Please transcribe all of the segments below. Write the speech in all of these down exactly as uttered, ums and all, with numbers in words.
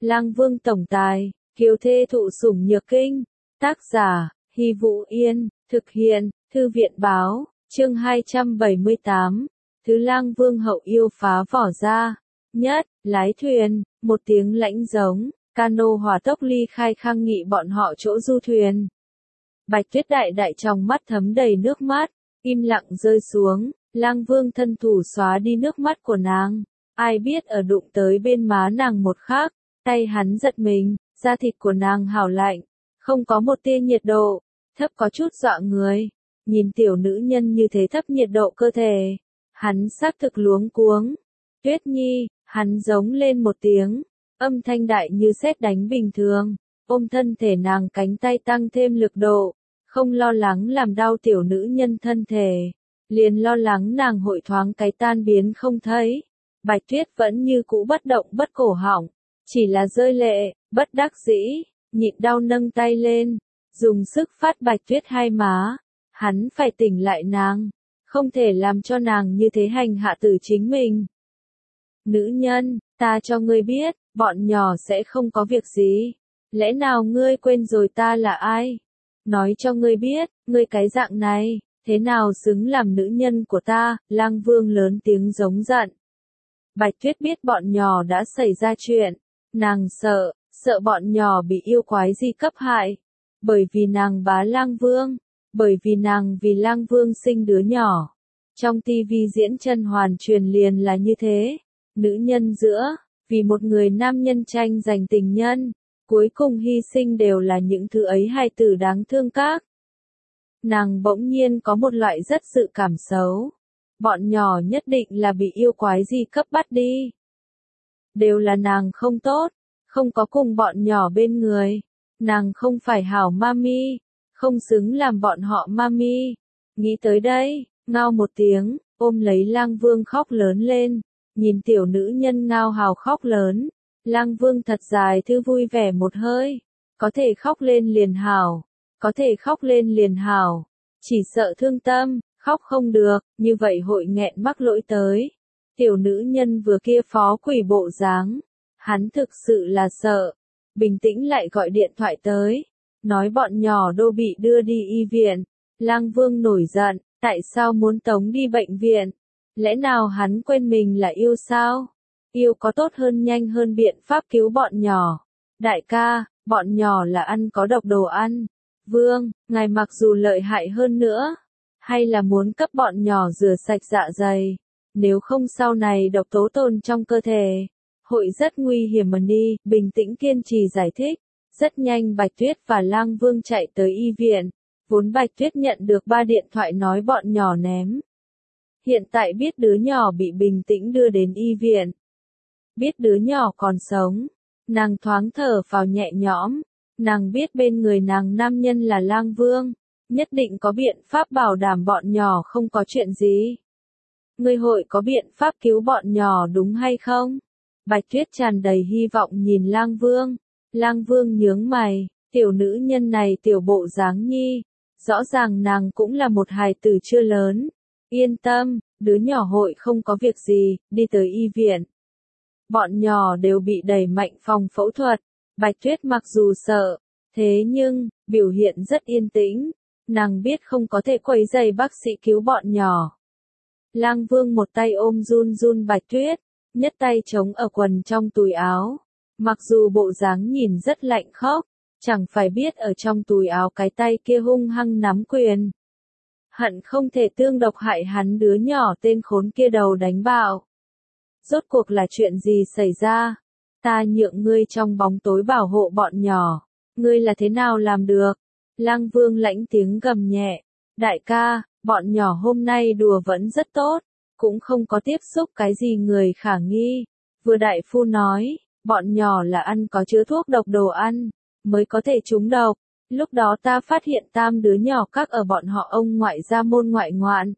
Lang Vương tổng tài, kiều thê thụ sủng nhược kinh. Tác giả, Hy Vũ Yên, thực hiện, Thư viện báo, chương hai trăm bảy mươi tám. Thứ Lang Vương hậu yêu phá vỏ ra. Nhất, lái thuyền, một tiếng lãnh giống, cano hỏa tốc ly khai khang nghị bọn họ chỗ du thuyền. Bạch Tuyết đại đại trong mắt thấm đầy nước mắt, im lặng rơi xuống, Lang Vương thân thủ xóa đi nước mắt của nàng. Ai biết ở đụng tới bên má nàng một khắc, tay hắn giật mình, da thịt của nàng hào lạnh, không có một tia nhiệt độ, thấp có chút dọa người. Nhìn tiểu nữ nhân như thế thấp nhiệt độ cơ thể, hắn xác thực luống cuống. Tuyết Nhi, hắn giống lên một tiếng, âm thanh đại như sét đánh bình thường, ôm thân thể nàng cánh tay tăng thêm lực độ, không lo lắng làm đau tiểu nữ nhân thân thể, liền lo lắng nàng hội thoáng cái tan biến không thấy. Bạch Tuyết vẫn như cũ bất động bất cổ họng, chỉ là rơi lệ, bất đắc dĩ, nhịn đau nâng tay lên, dùng sức phát Bạch Tuyết hai má. Hắn phải tỉnh lại nàng, không thể làm cho nàng như thế hành hạ tử chính mình. Nữ nhân, ta cho ngươi biết, bọn nhỏ sẽ không có việc gì. Lẽ nào ngươi quên rồi ta là ai? Nói cho ngươi biết, ngươi cái dạng này, thế nào xứng làm nữ nhân của ta? Lang Vương lớn tiếng giống giận. Bạch Tuyết biết bọn nhỏ đã xảy ra chuyện, nàng sợ, sợ bọn nhỏ bị yêu quái gì cấp hại. Bởi vì nàng bá Lang Vương, bởi vì nàng vì Lang Vương sinh đứa nhỏ. Trong tivi diễn chân hoàn truyền liền là như thế, nữ nhân giữa, vì một người nam nhân tranh giành tình nhân, cuối cùng hy sinh đều là những thứ ấy hài tử đáng thương các. Nàng bỗng nhiên có một loại rất sự cảm xấu. Bọn nhỏ nhất định là bị yêu quái gì cấp bắt đi. Đều là nàng không tốt, không có cùng bọn nhỏ bên người. Nàng không phải hảo mami, không xứng làm bọn họ mami. Nghĩ tới đây, ngao một tiếng, ôm lấy Lang Vương khóc lớn lên. Nhìn tiểu nữ nhân ngao hào khóc lớn, Lang Vương thật dài thư vui vẻ một hơi. Có thể khóc lên liền hảo, có thể khóc lên liền hảo. Chỉ sợ thương tâm, khóc không được, như vậy hội nghẹn mắc lỗi tới. Tiểu nữ nhân vừa kia phó quỷ bộ dáng, hắn thực sự là sợ. Bình tĩnh lại gọi điện thoại tới, nói bọn nhỏ đô bị đưa đi y viện. Lang Vương nổi giận, tại sao muốn tống đi bệnh viện? Lẽ nào hắn quên mình là yêu sao? Yêu có tốt hơn nhanh hơn biện pháp cứu bọn nhỏ. Đại ca, bọn nhỏ là ăn có độc đồ ăn. Vương, ngài mặc dù lợi hại hơn nữa, hay là muốn cấp bọn nhỏ rửa sạch dạ dày, nếu không sau này độc tố tồn trong cơ thể, hội rất nguy hiểm mà đi. Bình tĩnh kiên trì giải thích. Rất nhanh Bạch Tuyết và Lang Vương chạy tới y viện, vốn Bạch Tuyết nhận được ba điện thoại nói bọn nhỏ ném. Hiện tại biết đứa nhỏ bị bình tĩnh đưa đến y viện, biết đứa nhỏ còn sống, nàng thoáng thở vào nhẹ nhõm. Nàng biết bên người nàng nam nhân là Lang Vương, nhất định có biện pháp bảo đảm bọn nhỏ không có chuyện gì. Ngươi hội có biện pháp cứu bọn nhỏ đúng hay không? Bạch Tuyết tràn đầy hy vọng nhìn Lang Vương. Lang Vương nhướng mày, tiểu nữ nhân này tiểu bộ dáng nhi, rõ ràng nàng cũng là một hài tử chưa lớn. Yên tâm, đứa nhỏ hội không có việc gì. Đi tới y viện, bọn nhỏ đều bị đẩy mạnh phòng phẫu thuật. Bạch Tuyết mặc dù sợ, thế nhưng, biểu hiện rất yên tĩnh. Nàng biết không có thể quấy rầy bác sĩ cứu bọn nhỏ. Lang Vương một tay ôm run run Bạch Tuyết, nhất tay chống ở quần trong túi áo. Mặc dù bộ dáng nhìn rất lạnh khóc, chẳng phải biết ở trong túi áo cái tay kia hung hăng nắm quyền. Hận không thể tương độc hại hắn đứa nhỏ tên khốn kia đầu đánh bạo. Rốt cuộc là chuyện gì xảy ra? Ta nhượng ngươi trong bóng tối bảo hộ bọn nhỏ. Ngươi là thế nào làm được? Lang Vương lãnh tiếng gầm nhẹ. Đại ca, bọn nhỏ hôm nay đùa vẫn rất tốt, cũng không có tiếp xúc cái gì người khả nghi. Vừa đại phu nói, bọn nhỏ là ăn có chứa thuốc độc đồ ăn, mới có thể trúng độc. Lúc đó ta phát hiện tam đứa nhỏ các ở bọn họ ông ngoại gia môn ngoại ngoạn.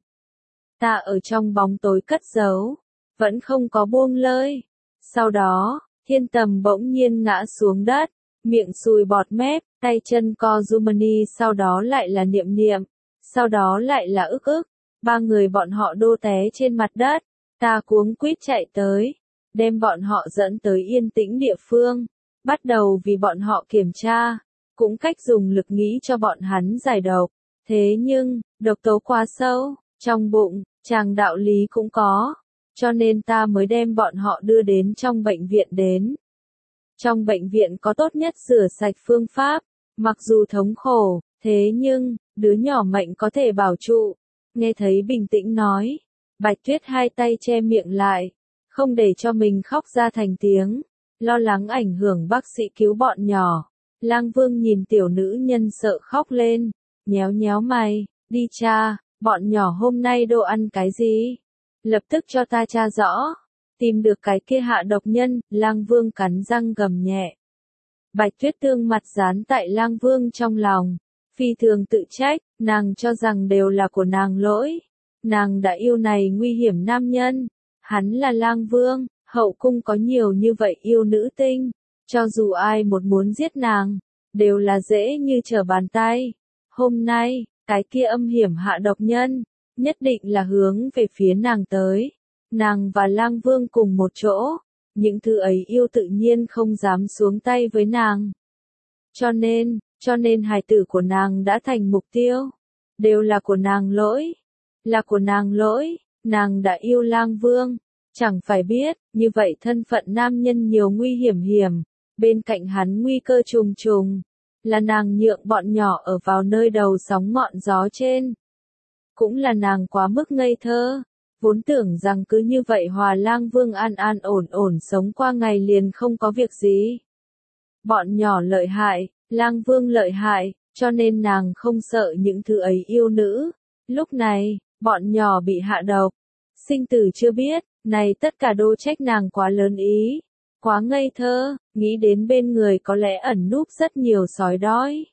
Ta ở trong bóng tối cất giấu, vẫn không có buông lơi. Sau đó, Thiên Tầm bỗng nhiên ngã xuống đất, miệng sùi bọt mép, tay chân co rúmani, sau đó lại là niệm niệm, sau đó lại là ức ức. Ba người bọn họ đô té trên mặt đất, ta cuống quýt chạy tới, đem bọn họ dẫn tới yên tĩnh địa phương. bắt đầu vì bọn họ kiểm tra, cũng cách dùng lực nghĩ cho bọn hắn giải độc. Thế nhưng, độc tố quá sâu, trong bụng, chàng đạo lý cũng có, cho nên ta mới đem bọn họ đưa đến trong bệnh viện đến. Trong bệnh viện có tốt nhất rửa sạch phương pháp, mặc dù thống khổ, thế nhưng, đứa nhỏ mệnh có thể bảo trụ. Nghe thấy bình tĩnh nói, Bạch Tuyết hai tay che miệng lại, không để cho mình khóc ra thành tiếng, lo lắng ảnh hưởng bác sĩ cứu bọn nhỏ. Lang Vương nhìn tiểu nữ nhân sợ khóc lên, nhéo nhéo mày, đi cha, bọn nhỏ hôm nay đồ ăn cái gì? Lập tức cho ta tra rõ, tìm được cái kia hạ độc nhân. Lang Vương cắn răng gầm nhẹ. Bạch Tuyết tương mặt dán tại Lang Vương trong lòng, phi thường tự trách, nàng cho rằng đều là của nàng lỗi. Nàng đã yêu này nguy hiểm nam nhân, hắn là Lang Vương, hậu cung có nhiều như vậy yêu nữ tinh, cho dù ai một muốn giết nàng, đều là dễ như trở bàn tay. Hôm nay, cái kia âm hiểm hạ độc nhân, nhất định là hướng về phía nàng tới. Nàng và Lang Vương cùng một chỗ, những thứ ấy yêu tự nhiên không dám xuống tay với nàng. Cho nên, cho nên hài tử của nàng đã thành mục tiêu, đều là của nàng lỗi, là của nàng lỗi, nàng đã yêu Lang Vương, chẳng phải biết, như vậy thân phận nam nhân nhiều nguy hiểm hiểm, bên cạnh hắn nguy cơ trùng trùng, là nàng nhượng bọn nhỏ ở vào nơi đầu sóng ngọn gió trên. Cũng là nàng quá mức ngây thơ, vốn tưởng rằng cứ như vậy hòa Lang Vương an an ổn ổn sống qua ngày liền không có việc gì. Bọn nhỏ lợi hại, Lang Vương lợi hại, cho nên nàng không sợ những thứ ấy yêu nữ. Lúc này, bọn nhỏ bị hạ độc, sinh tử chưa biết, này tất cả đô trách nàng quá lớn ý, quá ngây thơ, nghĩ đến bên người có lẽ ẩn núp rất nhiều sói đói.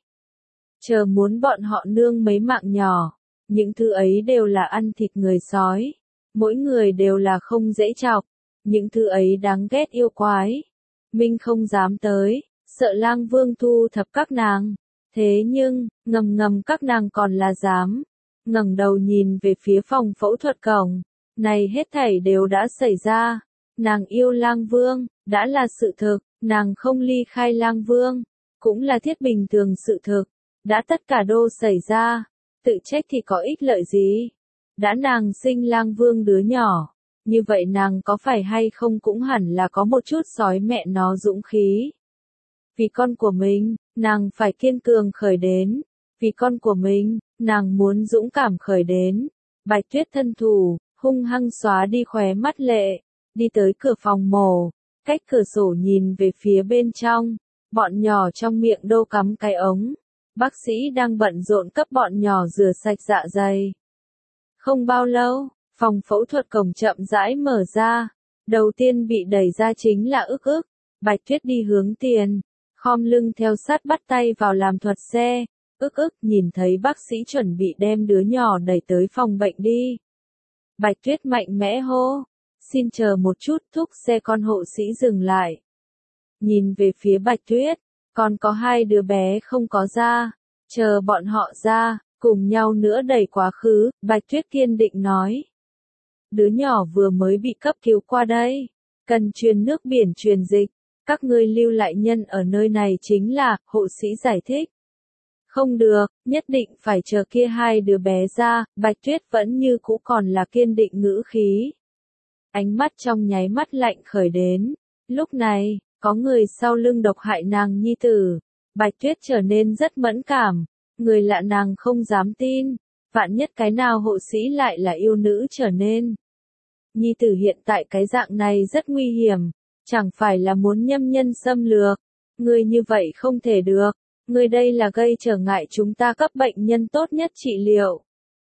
Chờ muốn bọn họ nương mấy mạng nhỏ, những thứ ấy đều là ăn thịt người sói, mỗi người đều là không dễ chọc, những thứ ấy đáng ghét yêu quái. Minh không dám tới, sợ Lang Vương thu thập các nàng, thế nhưng, ngầm ngầm các nàng còn là dám. Ngẩng đầu nhìn về phía phòng phẫu thuật cổng, này hết thảy đều đã xảy ra, nàng yêu Lang Vương, đã là sự thực, nàng không ly khai Lang Vương, cũng là thiết bình thường sự thực, đã tất cả đô xảy ra, tự trách thì có ích lợi gì, đã nàng sinh Lang Vương đứa nhỏ, như vậy nàng có phải hay không cũng hẳn là có một chút sói mẹ nó dũng khí. Vì con của mình, nàng phải kiên cường khởi đến, vì con của mình, nàng muốn dũng cảm khởi đến. Bạch Tuyết thân thủ, hung hăng xóa đi khóe mắt lệ, đi tới cửa phòng mổ, cách cửa sổ nhìn về phía bên trong, bọn nhỏ trong miệng đô cắm cái ống. Bác sĩ đang bận rộn cấp bọn nhỏ rửa sạch dạ dày. Không bao lâu, phòng phẫu thuật cổng chậm rãi mở ra, đầu tiên bị đẩy ra chính là ức ức. Bạch Tuyết đi hướng tiền, khom lưng theo sát bắt tay vào làm thuật xe. Ức ức nhìn thấy bác sĩ chuẩn bị đem đứa nhỏ đẩy tới phòng bệnh đi. Bạch Tuyết mạnh mẽ hô, xin chờ một chút, thúc xe con hộ sĩ dừng lại. Nhìn về phía Bạch Tuyết, còn có hai đứa bé không có ra, chờ bọn họ ra, cùng nhau nữa đẩy quá khứ. Bạch Tuyết kiên định nói. Đứa nhỏ vừa mới bị cấp cứu qua đây, cần truyền nước biển truyền dịch, các ngươi lưu lại nhân ở nơi này chính là, hộ sĩ giải thích. Không được, nhất định phải chờ kia hai đứa bé ra. Bạch Tuyết vẫn như cũ còn là kiên định ngữ khí. Ánh mắt trong nháy mắt lạnh khởi đến. Lúc này, có người sau lưng độc hại nàng nhi tử. Bạch Tuyết trở nên rất mẫn cảm. Người lạ nàng không dám tin. Vạn nhất cái nào hộ sĩ lại là yêu nữ trở nên. Nhi tử hiện tại cái dạng này rất nguy hiểm. Chẳng phải là muốn nhâm nhân xâm lược. Người như vậy không thể được. Người đây là gây trở ngại chúng ta cấp bệnh nhân tốt nhất trị liệu.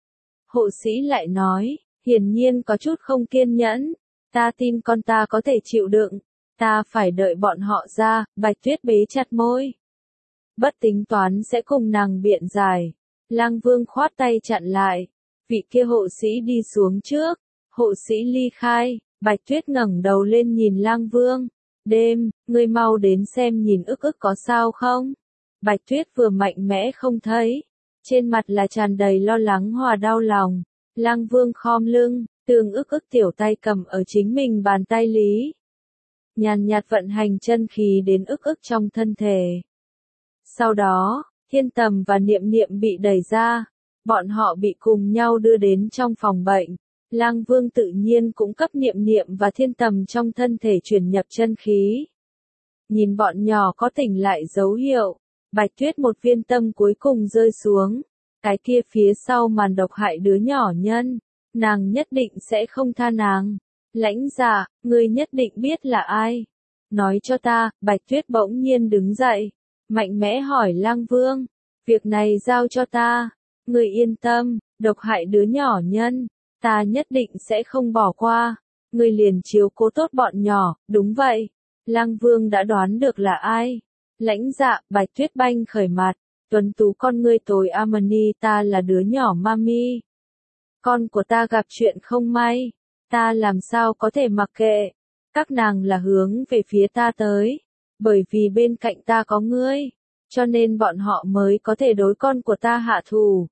Hộ sĩ lại nói, hiển nhiên có chút không kiên nhẫn. Ta tin con ta có thể chịu đựng. Ta phải đợi bọn họ ra. Bạch Tuyết bế chặt môi. Bất tính toán sẽ cùng nàng biện giải. Lang Vương khoát tay chặn lại. Vị kia hộ sĩ đi xuống trước. Hộ sĩ ly khai. Bạch Tuyết ngẩng đầu lên nhìn Lang Vương. Đêm, ngươi mau đến xem nhìn ức ức có sao không? Bạch Tuyết vừa mạnh mẽ không thấy, trên mặt là tràn đầy lo lắng hòa đau lòng. Lang Vương khom lưng, tường ức ức tiểu tay cầm ở chính mình bàn tay lý. nhàn nhạt vận hành chân khí đến ức ức trong thân thể. Sau đó, Thiên Tầm và Niệm Niệm bị đẩy ra, bọn họ bị cùng nhau đưa đến trong phòng bệnh. Lang Vương tự nhiên cũng cấp Niệm Niệm và Thiên Tầm trong thân thể truyền nhập chân khí. Nhìn bọn nhỏ có tỉnh lại dấu hiệu, Bạch Tuyết một viên tâm cuối cùng rơi xuống. Cái kia phía sau màn độc hại đứa nhỏ nhân, nàng nhất định sẽ không tha nàng. Lãnh Dạ, ngươi nhất định biết là ai. Nói cho ta, Bạch Tuyết bỗng nhiên đứng dậy, mạnh mẽ hỏi Lang Vương, việc này giao cho ta. Ngươi yên tâm, độc hại đứa nhỏ nhân, ta nhất định sẽ không bỏ qua. Ngươi liền chiếu cố tốt bọn nhỏ, đúng vậy. Lang Vương đã đoán được là ai. Lãnh Dạ, Bạch Tuyết banh khởi mặt, tuấn tú con ngươi tối Amani, ta là đứa nhỏ Mami. Con của ta gặp chuyện không may, ta làm sao có thể mặc kệ. Các nàng là hướng về phía ta tới, bởi vì bên cạnh ta có ngươi, cho nên bọn họ mới có thể đối con của ta hạ thủ.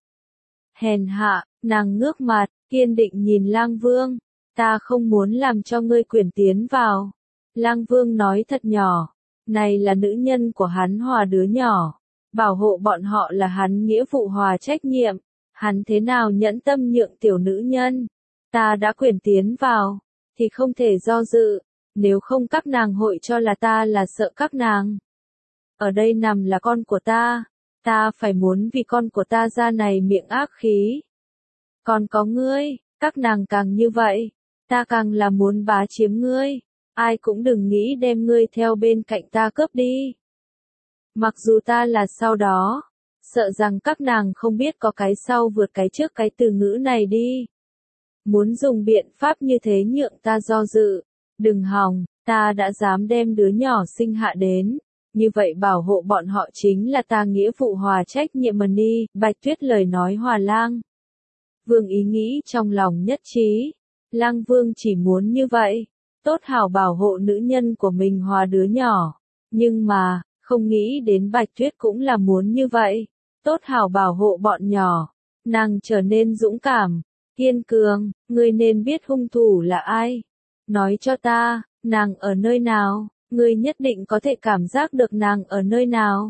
Hèn hạ, nàng ngước mặt, kiên định nhìn Lang Vương, ta không muốn làm cho ngươi quyển tiến vào. Lang Vương nói thật nhỏ, này là nữ nhân của hắn hòa đứa nhỏ, bảo hộ bọn họ là hắn nghĩa vụ hòa trách nhiệm, hắn thế nào nhẫn tâm nhượng tiểu nữ nhân. Ta đã quyển tiến vào, thì không thể do dự, nếu không các nàng hội cho là ta là sợ các nàng. Ở đây nằm là con của ta, ta phải muốn vì con của ta ra này miệng ác khí. Còn có ngươi, các nàng càng như vậy, ta càng là muốn bá chiếm ngươi, ai cũng đừng nghĩ đem ngươi theo bên cạnh ta cướp đi. Mặc dù ta là sau đó, sợ rằng các nàng không biết có cái sau vượt cái trước cái từ ngữ này đi. Muốn dùng biện pháp như thế nhượng ta do dự, đừng hòng, ta đã dám đem đứa nhỏ sinh hạ đến, như vậy bảo hộ bọn họ chính là ta nghĩa vụ hòa trách nhiệm mà đi. Bạch Tuyết lời nói hòa Lang Vương ý nghĩ trong lòng nhất trí, Lang Vương chỉ muốn như vậy, tốt hảo bảo hộ nữ nhân của mình hòa đứa nhỏ, nhưng mà, không nghĩ đến Bạch Tuyết cũng là muốn như vậy, tốt hảo bảo hộ bọn nhỏ, nàng trở nên dũng cảm. Kiên cường, ngươi nên biết hung thủ là ai. Nói cho ta, nàng ở nơi nào, ngươi nhất định có thể cảm giác được nàng ở nơi nào.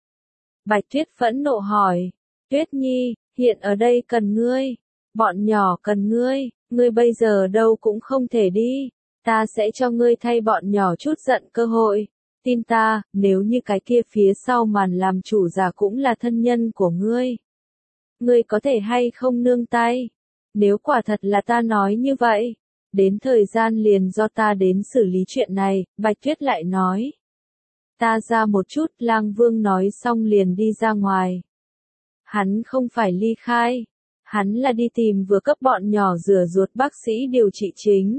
Bạch Tuyết phẫn nộ hỏi, Tuyết Nhi, hiện ở đây cần ngươi, bọn nhỏ cần ngươi, ngươi bây giờ đâu cũng không thể đi, ta sẽ cho ngươi thay bọn nhỏ chút giận cơ hội. Tin ta, nếu như cái kia phía sau màn làm chủ giả cũng là thân nhân của ngươi, ngươi có thể hay không nương tay. Nếu quả thật là ta nói như vậy, đến thời gian liền do ta đến xử lý chuyện này. Bạch Tuyết lại nói. Ta ra một chút, Lang Vương nói xong liền đi ra ngoài. Hắn không phải ly khai, hắn là đi tìm vừa cấp bọn nhỏ rửa ruột bác sĩ điều trị chính.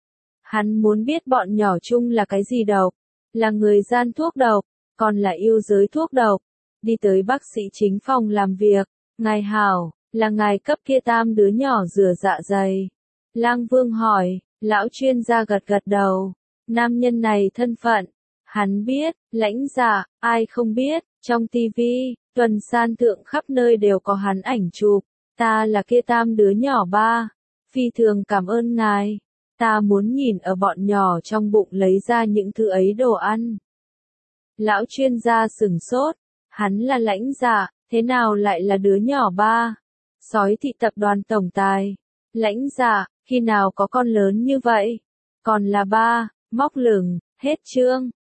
Hắn muốn biết bọn nhỏ chung là cái gì độc, là người gian thuốc độc, còn là yêu giới thuốc độc. Đi tới bác sĩ chính phòng làm việc, ngài hảo. Là ngài cấp kia tam đứa nhỏ rửa dạ dày. Lang Vương hỏi, lão chuyên gia gật gật đầu. Nam nhân này thân phận, hắn biết. Lãnh Dạ, ai không biết, trong tivi, tuần san thượng khắp nơi đều có hắn ảnh chụp. Ta là kia tam đứa nhỏ ba, phi thường cảm ơn ngài. Ta muốn nhìn ở bọn nhỏ trong bụng lấy ra những thứ ấy đồ ăn. Lão chuyên gia sửng sốt, hắn là Lãnh Dạ, thế nào lại là đứa nhỏ ba? Sói thị tập đoàn tổng tài. Lãnh Dạ, khi nào có con lớn như vậy? Còn là ba, móc lửng, hết chương.